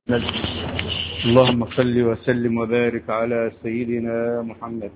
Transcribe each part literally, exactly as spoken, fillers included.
اللهم صل وسلم وبارك على سيدنا محمد.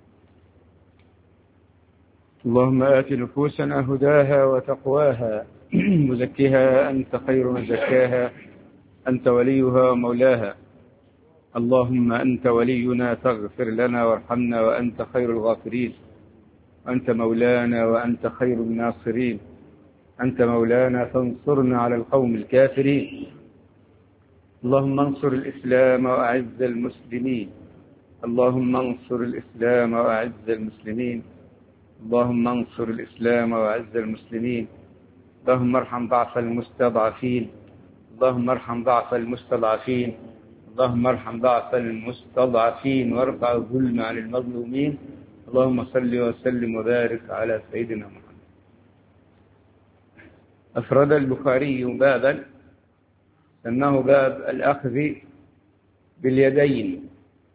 اللهم آت نفوسنا هداها وتقواها وزكها أنت خير من زكاها أنت وليها ومولاها. اللهم أنت ولينا فاغفر لنا وارحمنا وأنت خير الغافرين. أنت مولانا وأنت خير الناصرين. أنت مولانا فانصرنا على القوم الكافرين. اللهم انصر الإسلام وأعز المسلمين. اللهم انصر الإسلام وأعز المسلمين. اللهم انصر الإسلام وأعز المسلمين. اللهم ارحم ضعف المستضعفين. اللهم ارحم ضعف المستضعفين. اللهم ارحم ضعف المستضعفين وارفع الظلم عن المظلومين. اللهم صل وسلم وبارك على سيدنا محمد. أفرد البخاري بابا أنه باب الأخذ باليدين،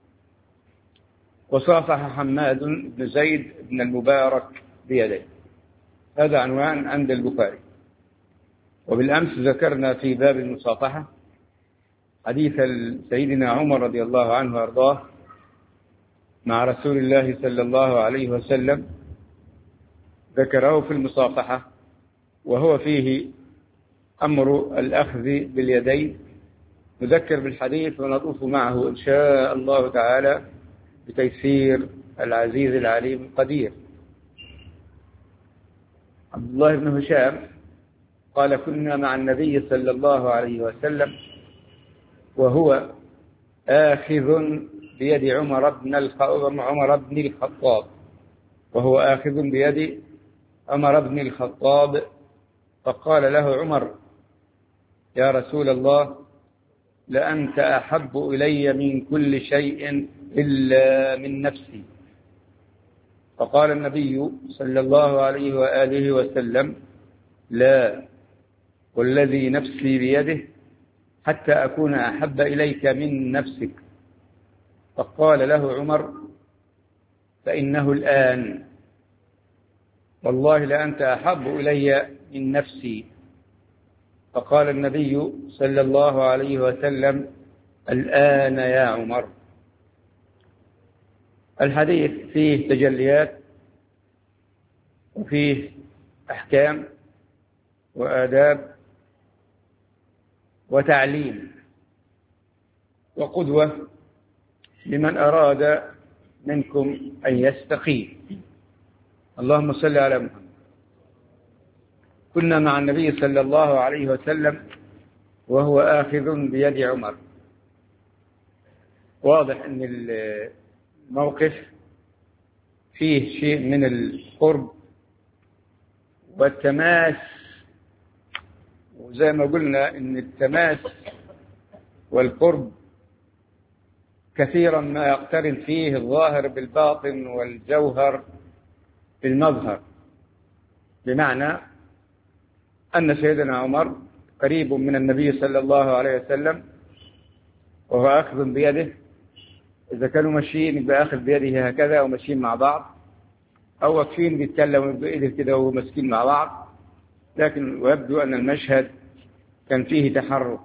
وصافح حماد بن زيد بن المبارك بيديه. هذا عنوان عند البخاري. وبالأمس ذكرنا في باب المصافحة حديث سيدنا عمر رضي الله عنه وارضاه مع رسول الله صلى الله عليه وسلم، ذكره في المصافحة، وهو فيه أمر الأخذ باليدين. نذكر بالحديث ونطوف معه إن شاء الله تعالى بتيسير العزيز العليم القدير. عبد الله بن هشام قال: كنا مع النبي صلى الله عليه وسلم وهو آخذ بيد عمر بن عمر بن الخطاب وهو آخذ بيد عمر بن الخطاب فقال له عمر: يا رسول الله، لأنت أحب إلي من كل شيء إلا من نفسي. فقال النبي صلى الله عليه وآله وسلم: لا، والذي نفسي بيده حتى أكون أحب إليك من نفسك. فقال له عمر: فإنه الآن، والله لأنت أحب إلي من نفسي. فقال النبي صلى الله عليه وسلم: الآن يا عمر. الحديث فيه تجليات وفيه أحكام وآداب وتعليم وقدوة لمن أراد منكم أن يستقيم. اللهم صل على محمد. كنا مع النبي صلى الله عليه وسلم وهو آخذ بيد عمر. واضح أن الموقف فيه شيء من القرب والتماس، وزي ما قلنا أن التماس والقرب كثيرا ما يقترن فيه الظاهر بالباطن والجوهر بالمظهر، بمعنى أن سيدنا عمر قريب من النبي صلى الله عليه وسلم وهو أخذ بيده. إذا كانوا ماشيين بأخذ بيده هكذا أو ماشيين مع بعض، أو واقفين بيتكلموا بإيده كده ومسكين مع بعض، لكن ويبدو أن المشهد كان فيه تحرك.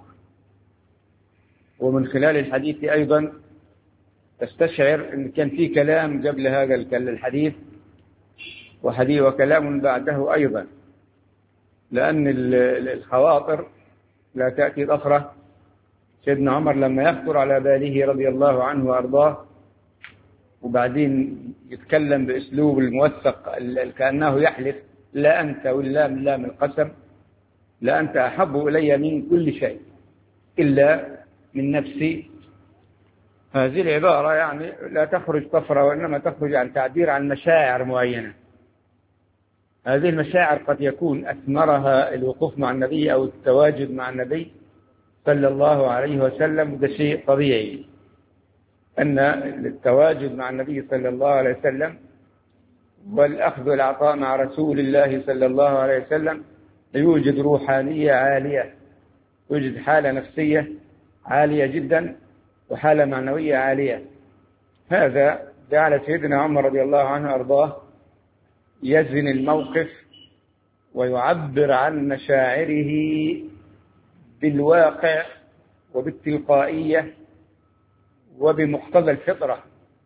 ومن خلال الحديث أيضا تستشعر أن كان فيه كلام قبل هذا الحديث وحديث وكلام بعده أيضا، لأن الخواطر لا تأتي ضفرة. سيدنا عمر لما يخطر على باله رضي الله عنه وأرضاه وبعدين يتكلم بأسلوب الموثق كأنه يحلف: لا أنت، واللام لام القسم، لا أنت أحب إلي من كل شيء إلا من نفسي. هذه العبارة يعني لا تخرج طفرة، وإنما تخرج عن تعبير عن مشاعر معينة. هذه المشاعر قد يكون أثمرها الوقوف مع النبي أو التواجد مع النبي صلى الله عليه وسلم، وده شيء طبيعي أن التواجد مع النبي صلى الله عليه وسلم والأخذ والعطاء مع رسول الله صلى الله عليه وسلم يوجد روحانية عالية، يوجد حالة نفسية عالية جدا وحالة معنوية عالية. هذا جعل سيدنا عمر رضي الله عنه وأرضاه يزن الموقف ويعبر عن مشاعره بالواقع وبالتلقائية وبمقتضى الفطرة.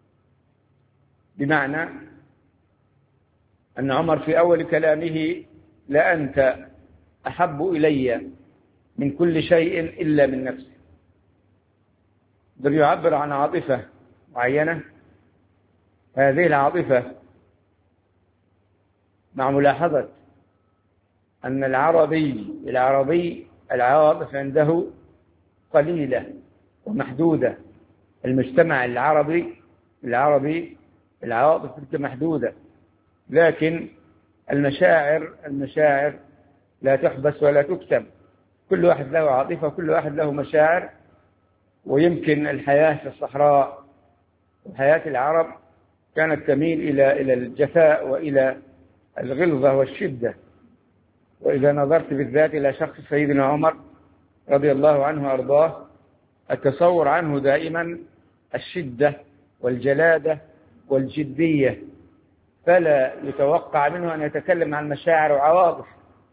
بمعنى أن عمر في أول كلامه: لأنت أحب إلي من كل شيء إلا من نفسي. بل يعبر عن عاطفة معينة. هذه العاطفة مع ملاحظة أن العربي العربي العواطف عنده قليلة ومحدودة. المجتمع العربي العربي العواطف محدودة، لكن المشاعر المشاعر لا تحبس ولا تكتم. كل واحد له عاطفة، كل واحد له مشاعر. ويمكن الحياة في الصحراء وحياة العرب كانت تميل إلى إلى الجفاء وإلى الغلظة والشدة. وإذا نظرت بالذات إلى شخص سيدنا عمر رضي الله عنه وأرضاه، التصور عنه دائما الشدة والجلادة والجدية، فلا يتوقع منه أن يتكلم عن مشاعر وعواطف.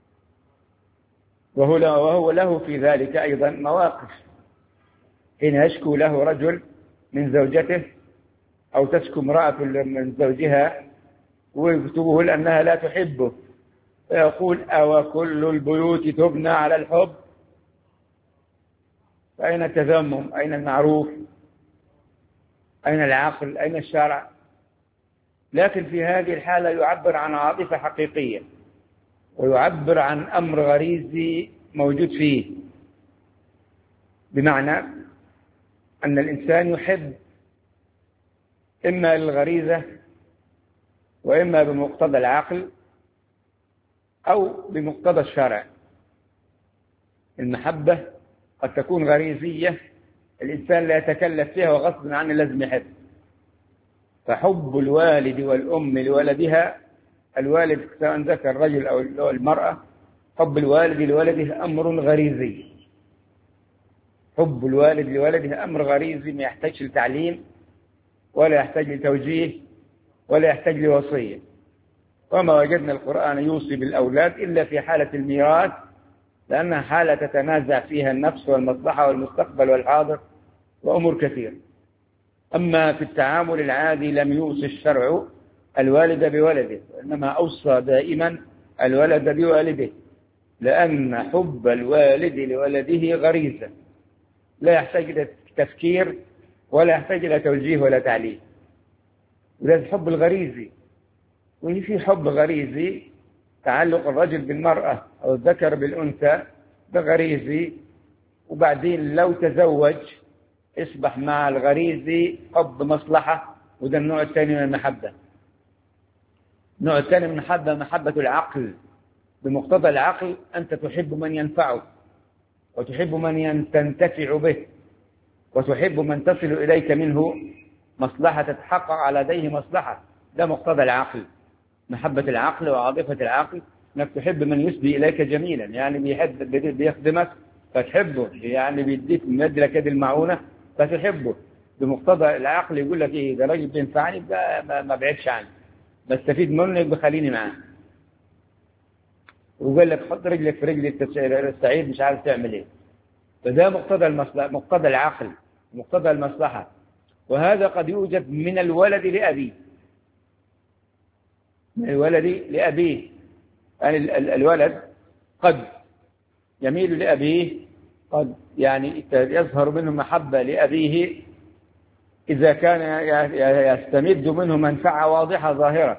وهو وهو له في ذلك أيضا مواقف، حين يشكو له رجل من زوجته أو تشكو امرأة من زوجها ويكتبه لأنها لا تحبه، فيقول: أو كل البيوت تبنى على الحب؟ فأين التذمم؟ أين المعروف؟ أين العقل؟ أين الشرع؟ لكن في هذه الحالة يعبر عن عاطفة حقيقية، ويعبر عن أمر غريزي موجود فيه. بمعنى أن الإنسان يحب إما للغريزة وإما بمقتضى العقل أو بمقتضى الشرع. المحبة قد تكون غريزية، الإنسان لا يتكلف فيها وغصب عنه لازم يحب. فحب الوالد والأم لولدها، الوالد سواء ذكر الرجل أو المرأة، حب الوالد لولده أمر غريزي. حب الوالد لولده أمر غريزي، ما يحتاج لتعليم ولا يحتاج لتوجيه ولا يحتاج لوصية. وما وجدنا القرآن يوصي بالأولاد إلا في حالة الميراث، لأنها حالة تتنازع فيها النفس والمصلحة والمستقبل والحاضر وأمور كثيرة. أما في التعامل العادي لم يوصي الشرع الوالد بولده، وإنما أوصى دائما الولد بوالده، لأن حب الوالد لولده غريزة لا يحتاج إلى تفكير ولا يحتاج إلى توجيه ولا تعليم. وهذا الحب الغريزي. وفي حب غريزي تعلق الرجل بالمرأة أو الذكر بالأنثى، بغريزي، وبعدين لو تزوج يصبح مع الغريزي حب مصلحة، وده النوع الثاني من المحبة. النوع الثاني من المحبة محبة العقل. بمقتضى العقل أنت تحب من ينفعك، وتحب من تنتفع به، وتحب من تصل إليك منه مصلحة، تتحقق على يديه مصلحة. ده مقتضى العقل، محبة العقل وعاطفة العقل، أنك تحب من يسدي إليك جميلا، يعني بيحب بيخدمك فتحبه، يعني بيديك مد لك يد المعونة فتحبه. بمقتضى العقل يقول لك إيه، ده راجل بينفعني ما بعدش عنه، بستفيد منه بخليني معاه. وقال لك حط رجلك في رجل السعيد مش عارف تعمل إيه. فده مقتضى المصلحة، مقتضى العقل، مقتضى المصلحة. وهذا قد يوجد من الولد لأبيه، من الولد لأبيه. يعني الولد قد يميل لأبيه، قد يعني يظهر منه محبة لأبيه إذا كان يستمد منه منفعة واضحة ظاهرة.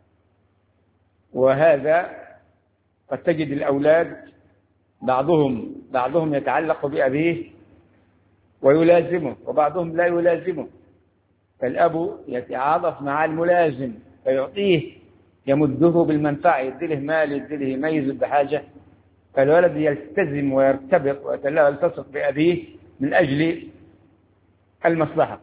وهذا قد تجد الأولاد بعضهم بعضهم يتعلق بأبيه ويلازمه، وبعضهم لا يلازمه. فالأب يتعاطف مع الملازم فيعطيه، يمده بالمنفعة، يدله مال، يدله يميز بحاجة. فالولد يلتزم ويرتبط ويلتصق بأبيه من أجل المصلحة.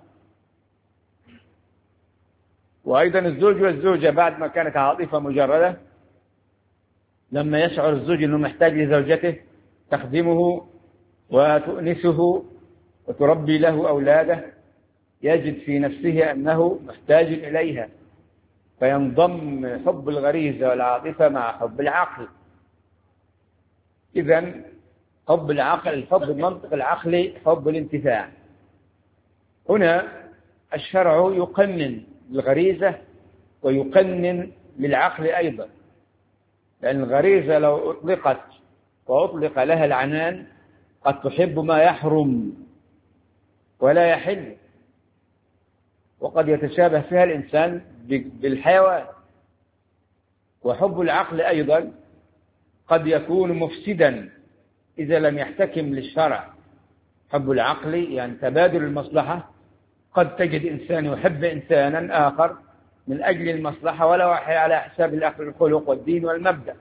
وأيضا الزوج والزوجة بعد ما كانت عاطفة مجردة، لما يشعر الزوج أنه محتاج لزوجته تخدمه وتؤنسه وتربي له أولاده، يجد في نفسه أنه محتاج إليها، فينضم حب الغريزة والعاطفة مع حب العقل. إذن حب العقل، الحب المنطق العقلي، حب الانتفاع. هنا الشرع يقنن الغريزة ويقنن للعقل أيضا، لأن الغريزة لو أطلقت وأطلق لها العنان قد تحب ما يحرم ولا يحل، وقد يتشابه فيها الإنسان بالحيوان. وحب العقل أيضا قد يكون مفسدا إذا لم يحتكم للشرع. حب العقل يعني تبادل المصلحة، قد تجد إنسان يحب إنسانا آخر من أجل المصلحة ولو على حساب الخلق والدين والمبدأ،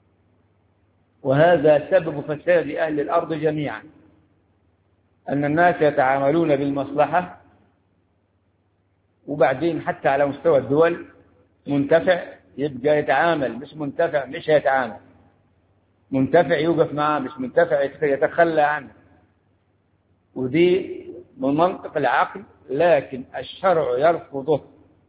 وهذا سبب فساد أهل الأرض جميعا، أن الناس يتعاملون بالمصلحة وبعدين حتى على مستوى الدول منتفع يبقى يتعامل، مش منتفع مش يتعامل، منتفع يوقف معاه، مش منتفع يتخلى عنه. ودي من منطق العقل، لكن الشرع يرفضه.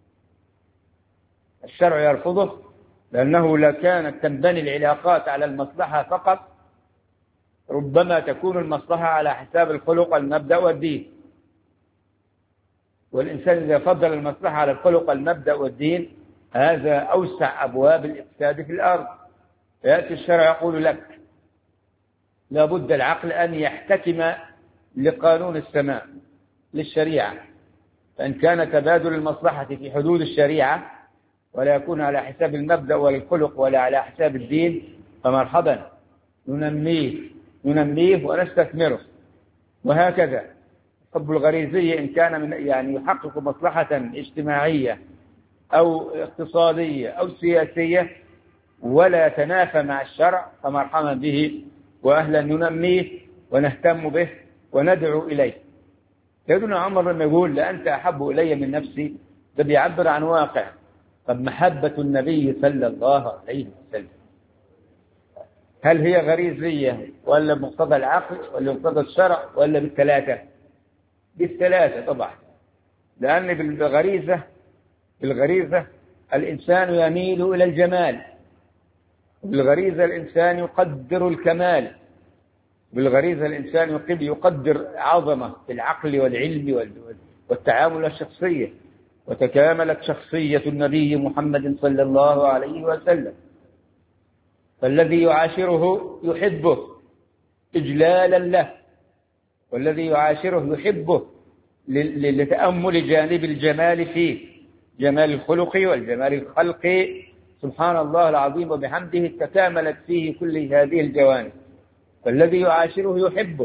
الشرع يرفضه لأنه لو كانت تنبني العلاقات على المصلحة فقط ربما تكون المصلحة على حساب الخلق والمبدأ والدين، والإنسان إذا فضل المصلحة على الخلق والمبدأ والدين هذا أوسع أبواب الإفساد في الأرض. فيأتي الشرع يقول لك لابد العقل أن يحتكم لقانون السماء للشريعة، فإن كان تبادل المصلحة في حدود الشريعة ولا يكون على حساب المبدأ ولا الخلق ولا على حساب الدين فمرحبا، ننميه ننميه ونستثمره. وهكذا الحب الغريزي إن كان من يعني يحقق مصلحة اجتماعية أو اقتصادية أو سياسية ولا يتنافى مع الشرع فمرحبا به، وأهلا ننميه ونهتم به وندعو إليه. سيدنا عمر لما يقول لأنت أحب إلي من نفسي، ده بيعبر عن واقع. طب محبة النبي صلى الله عليه وسلم هل هي غريزية ولا بمقتضى العقل ولا بمقتضى الشرع ولا بالثلاثة؟ بالثلاثة طبعا، لأن بالغريزة بالغريزة الإنسان يميل إلى الجمال، بالغريزة الإنسان يقدر الكمال، بالغريزة الإنسان يقدر عظمة العقل والعلم والتعامل الشخصية، وتكاملت شخصية النبي محمد صلى الله عليه وسلم. فالذي يعاشره يحبه إجلالا له، والذي يعاشره يحبه لتأمل جانب الجمال فيه، جمال الخلق والجمال الخلقي سبحان الله العظيم وبحمده تكاملت فيه كل هذه الجوانب، فالذي يعاشره يحبه.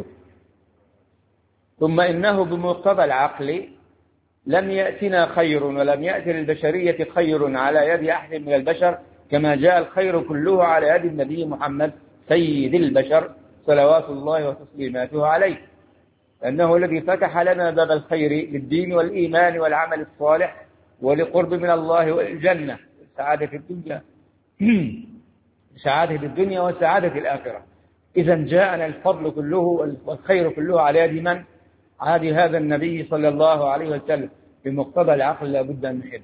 ثم إنه بمقتضى العقل لم يأتنا خير ولم يأتي للبشرية خير على يد أحد من البشر كما جاء الخير كله على يد النبي محمد سيد البشر صلوات الله وتسليماته عليه، لأنه الذي فتح لنا باب الخير للدين والإيمان والعمل الصالح ولقرب من الله والجنة، سعادة الدنيا سعادة الدنيا وسعادة الآخرة. إذا جاءنا الفضل كله والخير كله على يد من؟ على هذا النبي صلى الله عليه وسلم. بمقتضى العقل لابد أن نحبه.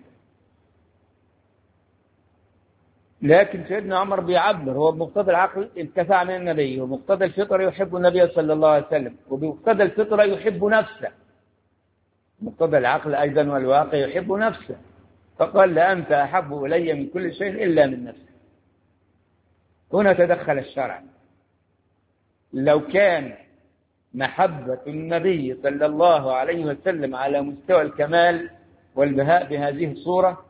لكن سيدنا عمر بيعبر هو بمقتضى العقل انتفع من النبي، ومقتضى الفطرة يحب النبي صلى الله عليه وسلم، وبمقتضى الفطرة يحب نفسه، مقتضى العقل أيضا والواقع يحب نفسه، فقال لأنت أحب إلي من كل شيء إلا من نفسه. هنا تدخل الشرع. لو كان محبة النبي صلى الله عليه وسلم على مستوى الكمال والبهاء بهذه الصورة،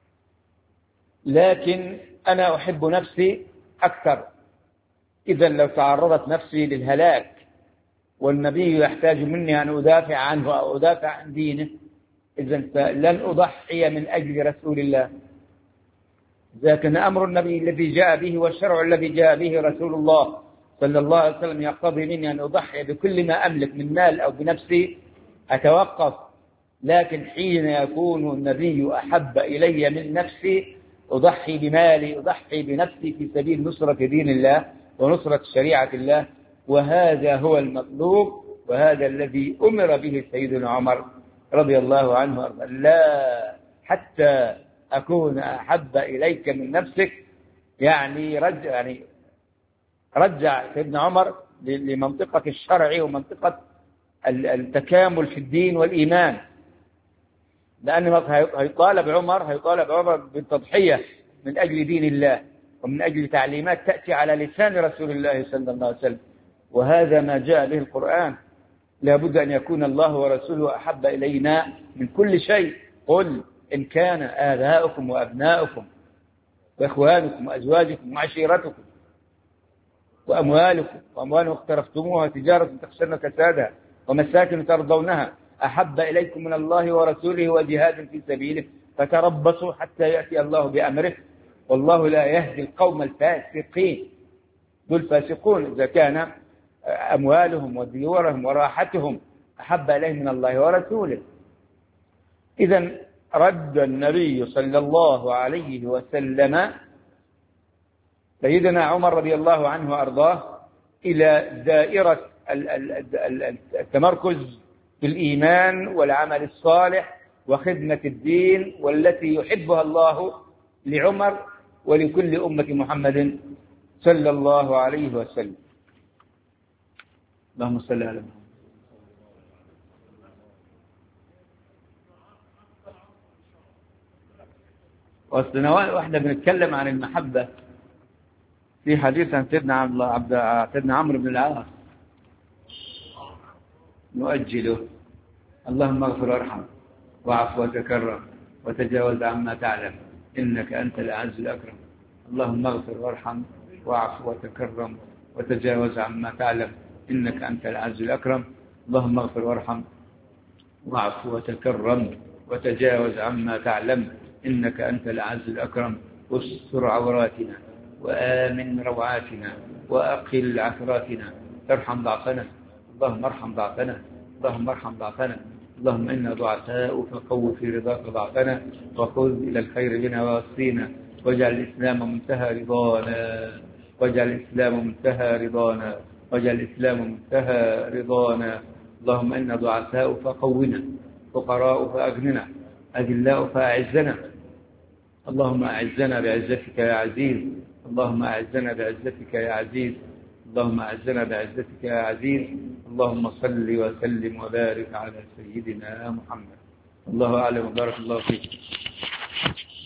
لكن أنا أحب نفسي أكثر، إذا لو تعرضت نفسي للهلاك والنبي يحتاج مني أن أدافع عنه أو أدافع عن دينه، إذا لن أضحي من أجل رسول الله. لكن أمر النبي الذي جاء به والشرع الذي جاء به رسول الله صلى الله عليه وسلم يقتضي مني أن أضحي بكل ما أملك من مال أو بنفسي أتوقف. لكن حين يكون النبي أحب إلي من نفسي أضحي بمالي، أضحي بنفسي في سبيل نصرة دين الله ونصرة شريعة الله. وهذا هو المطلوب، وهذا الذي أمر به سيدنا عمر رضي الله عنه. لا حتى أكون أحب إليك من نفسك، يعني رجع يعني رجع سيدنا عمر لمنطقة الشرع ومنطقة التكامل في الدين والإيمان، لأن هيطالب عمر هيطالب عمر بالتضحية من أجل دين الله ومن أجل تعليمات تأتي على لسان رسول الله صلى الله عليه وسلم، وهذا ما جاء به القرآن. لا بد أن يكون الله ورسوله أحب إلينا من كل شيء. قل إن كان آباؤكم وأبناؤكم وإخوانكم وأزواجكم وعشيرتكم وأموالكم وأموال اقترفتموها تجارة تخشون كسادها ومساكن ترضونها أحب إليكم من الله ورسوله وجهاد في سبيله فتربصوا حتى يأتي الله بأمره والله لا يهدي القوم الفاسقين. دول فاسقون إذا كان أموالهم وديورهم وراحتهم أحب إليهم من الله ورسوله. إذن رد النبي صلى الله عليه وسلم سيدنا عمر رضي الله عنه وأرضاه إلى دائرة التمركز في الإيمان والعمل الصالح وخدمة الدين والتي يحبها الله لعمر ولكل أمة محمد صلى الله عليه وسلم. اللهم صل على محمد. وأصلنا واحدة بنتكلم عن المحبة في حديث عن سيدنا عبد سيدنا عمرو بن العاص نؤجله. اللهم اغفر وارحم واعف وتكرم وتجاوز عما تعلم إنك أنت الأعز الأكرم. اللهم اغفر وارحم واعف وتكرم وتجاوز عما تعلم إنك أنت الأعز الأكرم. اللهم اغفر وارحم واعف وتكرم وتجاوز عما تعلم إنك أنت الأعز الأكرم. واستر عوراتنا وآمن روعاتنا وأقل عثراتنا ارحم ضعفنا. اللهم ارحم ضعفنا. اللهم ارحم ضعفنا. اللهم إنا ضعفاء فقو في رضاك ضعفنا وخذ إلى الخير بنا ووصينا واجعل الإسلام منتهى رضانا واجعل الإسلام منتهى رضانا واجعل الإسلام منتهى رضانا. اللهم إنا ضعفاء فقونا فقراء فأغننا أذلاء فأعزنا. اللهم أعزنا بعزتك يا عزيز. اللهم أعزنا بعزتك يا عزيز. اللهم أعزنا بعزتك يا عزيز. اللهم صل وسلم وبارك على سيدنا محمد. الله أعلم وبارك الله فيك.